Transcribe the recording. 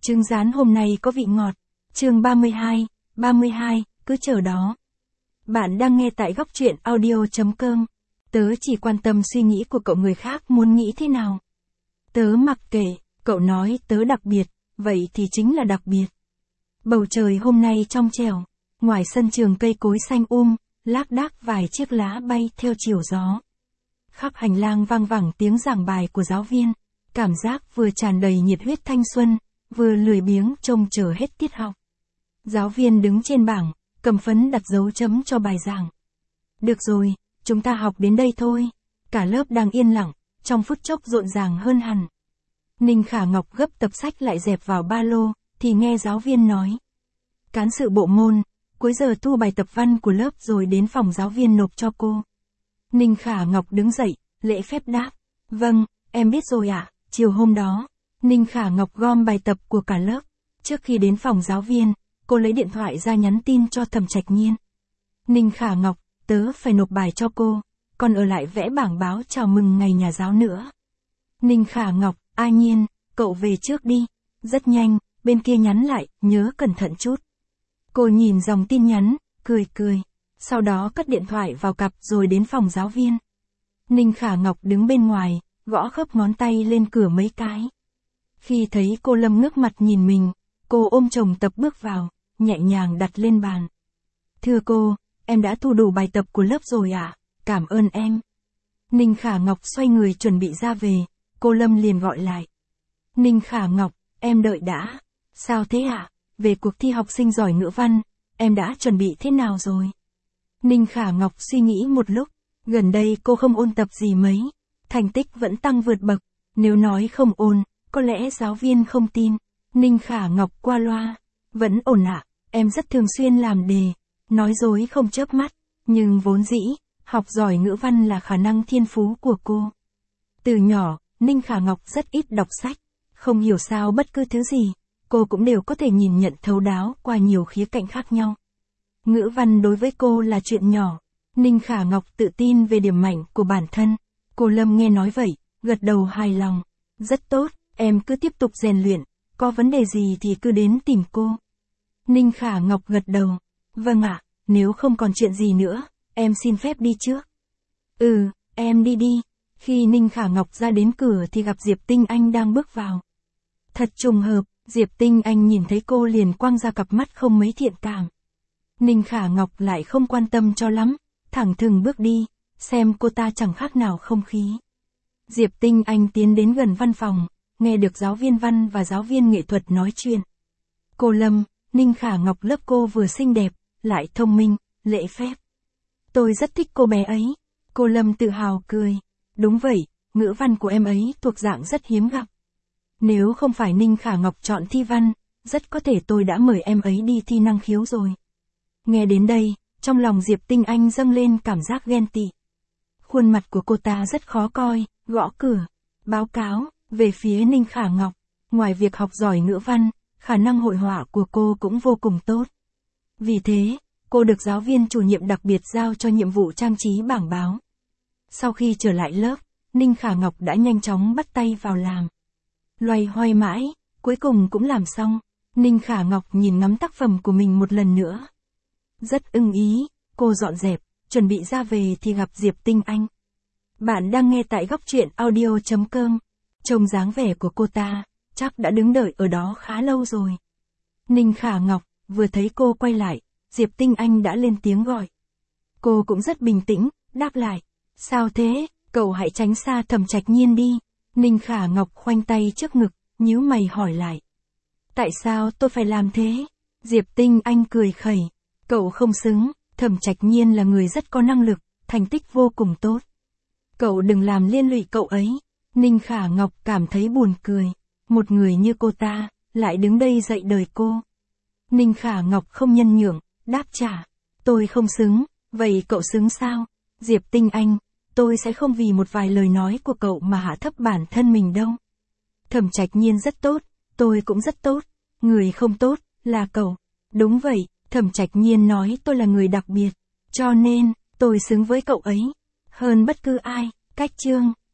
trứng rán hôm nay có vị ngọt. Chương 32, cứ chờ đó. Bạn đang nghe tại góc truyện audio.com. Tớ chỉ quan tâm suy nghĩ của cậu, người khác muốn nghĩ thế nào. Tớ mặc kệ, cậu nói tớ đặc biệt, vậy thì chính là đặc biệt. Bầu trời hôm nay trong trẻo, ngoài sân trường cây cối xanh lác đác vài chiếc lá bay theo chiều gió. Khắp hành lang vang vẳng tiếng giảng bài của giáo viên, cảm giác vừa tràn đầy nhiệt huyết thanh xuân, vừa lười biếng trông chờ hết tiết học. Giáo viên đứng trên bảng, cầm phấn đặt dấu chấm cho bài giảng. Được rồi, chúng ta học đến đây thôi. Cả lớp đang yên lặng, trong phút chốc rộn ràng hơn hẳn. Ninh Khả Ngọc gấp tập sách lại dẹp vào ba lô, thì nghe giáo viên nói. Cán sự bộ môn, cuối giờ thu bài tập văn của lớp rồi đến phòng giáo viên nộp cho cô. Ninh Khả Ngọc đứng dậy, lễ phép đáp. Vâng, em biết rồi ạ. Chiều hôm đó, Ninh Khả Ngọc gom bài tập của cả lớp. Trước khi đến phòng giáo viên, cô lấy điện thoại ra nhắn tin cho Thẩm Trạch Nhiên. Ninh Khả Ngọc, tớ phải nộp bài cho cô, còn ở lại vẽ bảng báo chào mừng ngày nhà giáo nữa. Ninh Khả Ngọc, A Nhiên, cậu về trước đi. Rất nhanh, bên kia nhắn lại, nhớ cẩn thận chút. Cô nhìn dòng tin nhắn, cười. Sau đó cất điện thoại vào cặp rồi đến phòng giáo viên. Ninh Khả Ngọc đứng bên ngoài, gõ khớp ngón tay lên cửa mấy cái. Khi thấy cô Lâm ngước mặt nhìn mình, cô ôm chồng tập bước vào, nhẹ nhàng đặt lên bàn. Thưa cô, em đã thu đủ bài tập của lớp rồi ạ, cảm ơn em. Ninh Khả Ngọc xoay người chuẩn bị ra về, cô Lâm liền gọi lại. Ninh Khả Ngọc, em đợi đã. Sao thế ạ? Về cuộc thi học sinh giỏi ngữ văn, em đã chuẩn bị thế nào rồi? Ninh Khả Ngọc suy nghĩ một lúc, gần đây cô không ôn tập gì mấy, thành tích vẫn tăng vượt bậc, nếu nói không ôn, có lẽ giáo viên không tin. Ninh Khả Ngọc qua loa, vẫn ổn ạ, em rất thường xuyên làm đề, nói dối không chớp mắt, nhưng vốn dĩ, học giỏi ngữ văn là khả năng thiên phú của cô. Từ nhỏ, Ninh Khả Ngọc rất ít đọc sách, không hiểu sao bất cứ thứ gì, cô cũng đều có thể nhìn nhận thấu đáo qua nhiều khía cạnh khác nhau. Ngữ văn đối với cô là chuyện nhỏ, Ninh Khả Ngọc tự tin về điểm mạnh của bản thân. Cô Lâm nghe nói vậy, gật đầu hài lòng. Rất tốt, em cứ tiếp tục rèn luyện, có vấn đề gì thì cứ đến tìm cô. Ninh Khả Ngọc gật đầu. Vâng ạ, nếu không còn chuyện gì nữa, em xin phép đi trước. Em đi đi. Khi Ninh Khả Ngọc ra đến cửa thì gặp Diệp Tinh Anh đang bước vào. Thật trùng hợp, Diệp Tinh Anh nhìn thấy cô liền quăng ra cặp mắt không mấy thiện cảm. Ninh Khả Ngọc lại không quan tâm cho lắm, thẳng thừng bước đi, xem cô ta chẳng khác nào không khí. Diệp Tinh Anh tiến đến gần văn phòng, nghe được giáo viên văn và giáo viên nghệ thuật nói chuyện. Cô Lâm, Ninh Khả Ngọc lớp cô vừa xinh đẹp, lại thông minh, lễ phép. Tôi rất thích cô bé ấy. Cô Lâm tự hào cười. Đúng vậy, ngữ văn của em ấy thuộc dạng rất hiếm gặp. Nếu không phải Ninh Khả Ngọc chọn thi văn, rất có thể tôi đã mời em ấy đi thi năng khiếu rồi. Nghe đến đây, trong lòng Diệp Tinh Anh dâng lên cảm giác ghen tị. Khuôn mặt của cô ta rất khó coi, gõ cửa, báo cáo, về phía Ninh Khả Ngọc. Ngoài việc học giỏi ngữ văn, khả năng hội họa của cô cũng vô cùng tốt. Vì thế, cô được giáo viên chủ nhiệm đặc biệt giao cho nhiệm vụ trang trí bảng báo. Sau khi trở lại lớp, Ninh Khả Ngọc đã nhanh chóng bắt tay vào làm. Loay hoay mãi, cuối cùng cũng làm xong. Ninh Khả Ngọc nhìn ngắm tác phẩm của mình một lần nữa. Rất ưng ý, cô dọn dẹp, chuẩn bị ra về thì gặp Diệp Tinh Anh. Bạn đang nghe tại góc truyện audio.com. Trông dáng vẻ của cô ta, chắc đã đứng đợi ở đó khá lâu rồi. Ninh Khả Ngọc, vừa thấy cô quay lại, Diệp Tinh Anh đã lên tiếng gọi. Cô cũng rất bình tĩnh, đáp lại. Sao thế, cậu hãy tránh xa Thẩm Trạch Nhiên đi. Ninh Khả Ngọc khoanh tay trước ngực, nhíu mày hỏi lại. Tại sao tôi phải làm thế? Diệp Tinh Anh cười khẩy. Cậu không xứng, Thẩm Trạch Nhiên là người rất có năng lực, thành tích vô cùng tốt. Cậu đừng làm liên lụy cậu ấy. Ninh Khả Ngọc cảm thấy buồn cười. Một người như cô ta, lại đứng đây dạy đời cô. Ninh Khả Ngọc không nhân nhượng, đáp trả. Tôi không xứng, vậy cậu xứng sao? Diệp Tinh Anh, tôi sẽ không vì một vài lời nói của cậu mà hạ thấp bản thân mình đâu. Thẩm Trạch Nhiên rất tốt, tôi cũng rất tốt. Người không tốt, là cậu. Đúng vậy, Thẩm Trạch Nhiên nói tôi là người đặc biệt. Cho nên, tôi xứng với cậu ấy. Hơn bất cứ ai. Cách chương.